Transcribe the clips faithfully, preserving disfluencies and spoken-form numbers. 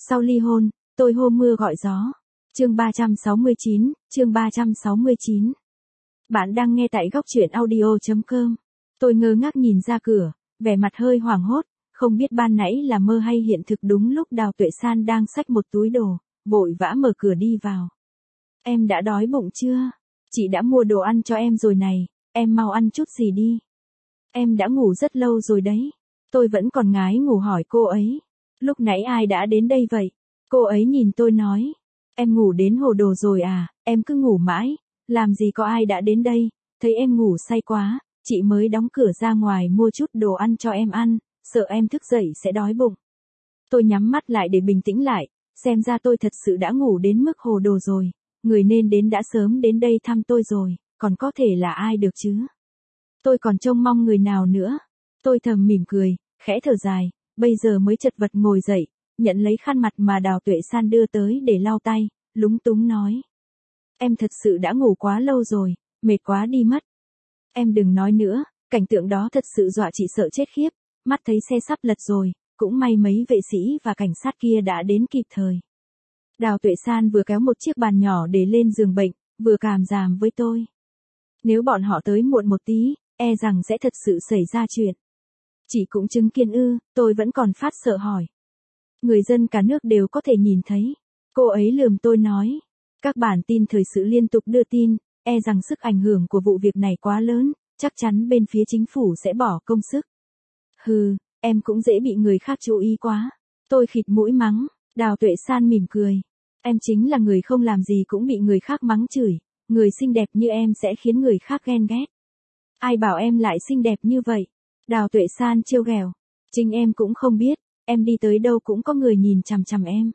Sau ly hôn, tôi hô mưa gọi gió. Chương ba trăm sáu mươi chín, chương ba trăm sáu mươi chín. Bạn đang nghe tại góc truyện audio chấm com. Tôi ngơ ngác nhìn ra cửa, vẻ mặt hơi hoảng hốt, không biết ban nãy là mơ hay hiện thực. Đúng lúc Đào Tuệ San đang xách một túi đồ, vội vã mở cửa đi vào. Em đã đói bụng chưa? Chị đã mua đồ ăn cho em rồi này, em mau ăn chút gì đi. Em đã ngủ rất lâu rồi đấy. Tôi vẫn còn ngái ngủ hỏi cô ấy. Lúc nãy ai đã đến đây vậy? Cô ấy nhìn tôi nói. Em ngủ đến hồ đồ rồi à, em cứ ngủ mãi, làm gì có ai đã đến đây, thấy em ngủ say quá, chị mới đóng cửa ra ngoài mua chút đồ ăn cho em ăn, sợ em thức dậy sẽ đói bụng. Tôi nhắm mắt lại để bình tĩnh lại, xem ra tôi thật sự đã ngủ đến mức hồ đồ rồi, người nên đến đã sớm đến đây thăm tôi rồi, còn có thể là ai được chứ? Tôi còn trông mong người nào nữa? Tôi thầm mỉm cười, khẽ thở dài, bây giờ mới chật vật ngồi dậy, nhận lấy khăn mặt mà Đào Tuệ San đưa tới để lau tay, lúng túng nói. Em thật sự đã ngủ quá lâu rồi, mệt quá đi mất. Em đừng nói nữa, cảnh tượng đó thật sự dọa chị sợ chết khiếp, mắt thấy xe sắp lật rồi, cũng may mấy vệ sĩ và cảnh sát kia đã đến kịp thời. Đào Tuệ San vừa kéo một chiếc bàn nhỏ để lên giường bệnh, vừa cảm giảm với tôi. Nếu bọn họ tới muộn một tí, e rằng sẽ thật sự xảy ra chuyện. Chị cũng chứng kiến ư? Tôi vẫn còn phát sợ hỏi. Người dân cả nước đều có thể nhìn thấy. Cô ấy lườm tôi nói. Các bản tin thời sự liên tục đưa tin, e rằng sức ảnh hưởng của vụ việc này quá lớn, chắc chắn bên phía chính phủ sẽ bỏ công sức. Hừ, em cũng dễ bị người khác chú ý quá. Tôi khịt mũi mắng, Đào Tuệ San mỉm cười. Em chính là người không làm gì cũng bị người khác mắng chửi, người xinh đẹp như em sẽ khiến người khác ghen ghét. Ai bảo em lại xinh đẹp như vậy? Đào Tuệ San trêu ghẹo. Chính em cũng không biết, em đi tới đâu cũng có người nhìn chằm chằm em.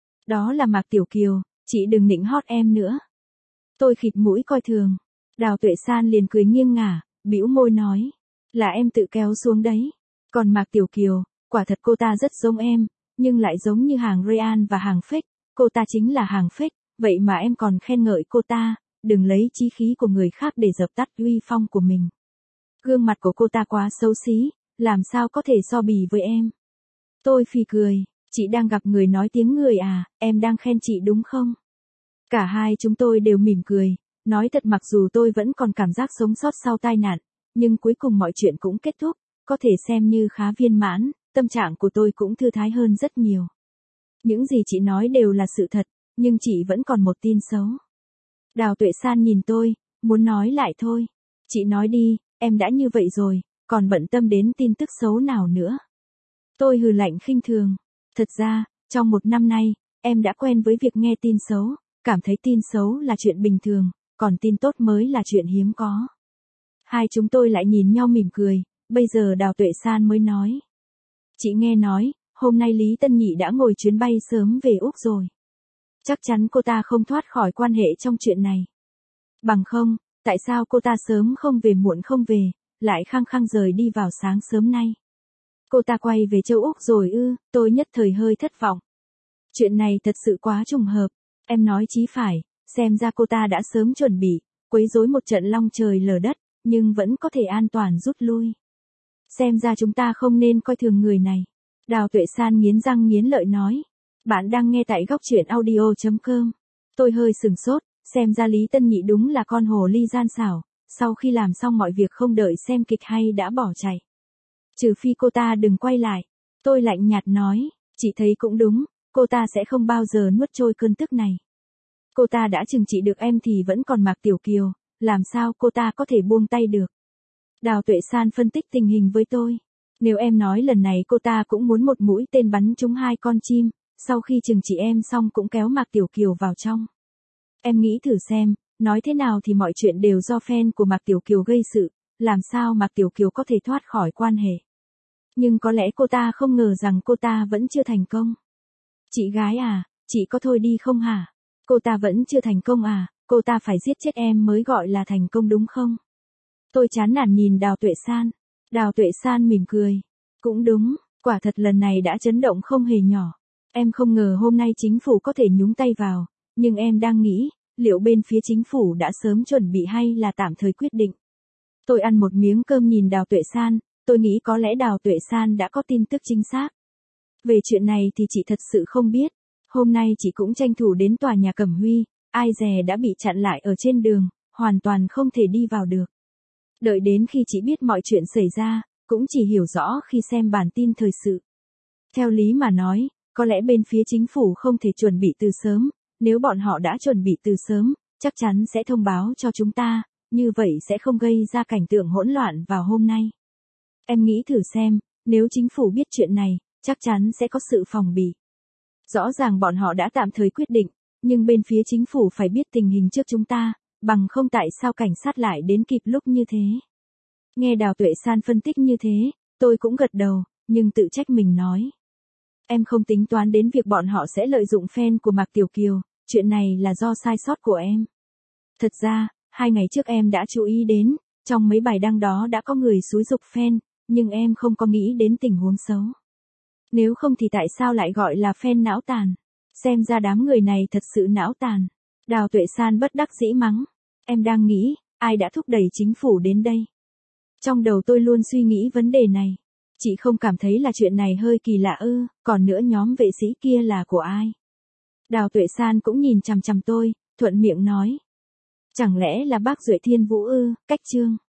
Đó là Mạc Tiểu Kiều, chị đừng nịnh hót em nữa. Tôi khịt mũi coi thường. Đào Tuệ San liền cười nghiêng ngả, bĩu môi nói. Là em tự kéo xuống đấy. Còn Mạc Tiểu Kiều, quả thật cô ta rất giống em, nhưng lại giống như hàng real và hàng fake. Cô ta chính là hàng fake, vậy mà em còn khen ngợi cô ta, đừng lấy chí khí của người khác để dập tắt uy phong của mình. Gương mặt của cô ta quá xấu xí, làm sao có thể so bì với em. Tôi phì cười, chị đang gặp người nói tiếng người à, em đang khen chị đúng không? Cả hai chúng tôi đều mỉm cười, nói thật mặc dù tôi vẫn còn cảm giác sống sót sau tai nạn, nhưng cuối cùng mọi chuyện cũng kết thúc, có thể xem như khá viên mãn, tâm trạng của tôi cũng thư thái hơn rất nhiều. Những gì chị nói đều là sự thật, nhưng chị vẫn còn một tin xấu. Đào Tuệ San nhìn tôi, muốn nói lại thôi. Chị nói đi, em đã như vậy rồi, còn bận tâm đến tin tức xấu nào nữa. Tôi hừ lạnh khinh thường. Thật ra, trong một năm nay, em đã quen với việc nghe tin xấu, cảm thấy tin xấu là chuyện bình thường, còn tin tốt mới là chuyện hiếm có. Hai chúng tôi lại nhìn nhau mỉm cười, bây giờ Đào Tuệ San mới nói. Chị nghe nói, hôm nay Lý Tân Nhị đã ngồi chuyến bay sớm về Úc rồi. Chắc chắn cô ta không thoát khỏi quan hệ trong chuyện này. Bằng không, tại sao cô ta sớm không về muộn không về, lại khăng khăng rời đi vào sáng sớm nay? Cô ta quay về châu Úc rồi ư? Tôi nhất thời hơi thất vọng. Chuyện này thật sự quá trùng hợp. Em nói chí phải, xem ra cô ta đã sớm chuẩn bị, quấy rối một trận long trời lở đất, nhưng vẫn có thể an toàn rút lui. Xem ra chúng ta không nên coi thường người này. Đào Tuệ San nghiến răng nghiến lợi nói. Bạn đang nghe tại góc truyện audio chấm com. Tôi hơi sừng sốt, xem ra Lý Tân Nhị đúng là con hồ ly gian xảo, sau khi làm xong mọi việc không đợi xem kịch hay đã bỏ chạy. Trừ phi cô ta đừng quay lại. Tôi lạnh nhạt nói, chị thấy cũng đúng, cô ta sẽ không bao giờ nuốt trôi cơn tức này. Cô ta đã trừng trị được em thì vẫn còn Mạc Tiểu Kiều, làm sao cô ta có thể buông tay được. Đào Tuệ San phân tích tình hình với tôi. Nếu em nói lần này cô ta cũng muốn một mũi tên bắn trúng hai con chim, sau khi trừng trị em xong cũng kéo Mạc Tiểu Kiều vào trong. Em nghĩ thử xem, nói thế nào thì mọi chuyện đều do fan của Mạc Tiểu Kiều gây sự, làm sao Mạc Tiểu Kiều có thể thoát khỏi quan hệ. Nhưng có lẽ cô ta không ngờ rằng cô ta vẫn chưa thành công. Chị gái à, chị có thôi đi không hả? Cô ta vẫn chưa thành công à, cô ta phải giết chết em mới gọi là thành công đúng không? Tôi chán nản nhìn Đào Tuệ San. Đào Tuệ San mỉm cười. Cũng đúng, quả thật lần này đã chấn động không hề nhỏ. Em không ngờ hôm nay chính phủ có thể nhúng tay vào, nhưng em đang nghĩ, liệu bên phía chính phủ đã sớm chuẩn bị hay là tạm thời quyết định. Tôi ăn một miếng cơm nhìn Đào Tuệ San, tôi nghĩ có lẽ Đào Tuệ San đã có tin tức chính xác. Về chuyện này thì chị thật sự không biết. Hôm nay chị cũng tranh thủ đến tòa nhà Cẩm Huy, ai dè đã bị chặn lại ở trên đường, hoàn toàn không thể đi vào được. Đợi đến khi chị biết mọi chuyện xảy ra, cũng chỉ hiểu rõ khi xem bản tin thời sự. Theo lý mà nói, có lẽ bên phía chính phủ không thể chuẩn bị từ sớm, nếu bọn họ đã chuẩn bị từ sớm, chắc chắn sẽ thông báo cho chúng ta, như vậy sẽ không gây ra cảnh tượng hỗn loạn vào hôm nay. Em nghĩ thử xem, nếu chính phủ biết chuyện này, chắc chắn sẽ có sự phòng bị. Rõ ràng bọn họ đã tạm thời quyết định, nhưng bên phía chính phủ phải biết tình hình trước chúng ta, bằng không tại sao cảnh sát lại đến kịp lúc như thế. Nghe Đào Tuệ San phân tích như thế, tôi cũng gật đầu, nhưng tự trách mình nói. Em không tính toán đến việc bọn họ sẽ lợi dụng fan của Mạc Tiểu Kiều, chuyện này là do sai sót của em. Thật ra, hai ngày trước em đã chú ý đến, trong mấy bài đăng đó đã có người xúi giục fan, nhưng em không có nghĩ đến tình huống xấu. Nếu không thì tại sao lại gọi là fan não tàn? Xem ra đám người này thật sự não tàn. Đào Tuệ San bất đắc dĩ mắng. Em đang nghĩ, ai đã thúc đẩy chính phủ đến đây? Trong đầu tôi luôn suy nghĩ vấn đề này. Chị không cảm thấy là chuyện này hơi kỳ lạ ư, còn nữa nhóm vệ sĩ kia là của ai? Đào Tuệ San cũng nhìn chằm chằm tôi, thuận miệng nói. Chẳng lẽ là bác Duệ Thiên Vũ ư, Cách Trương?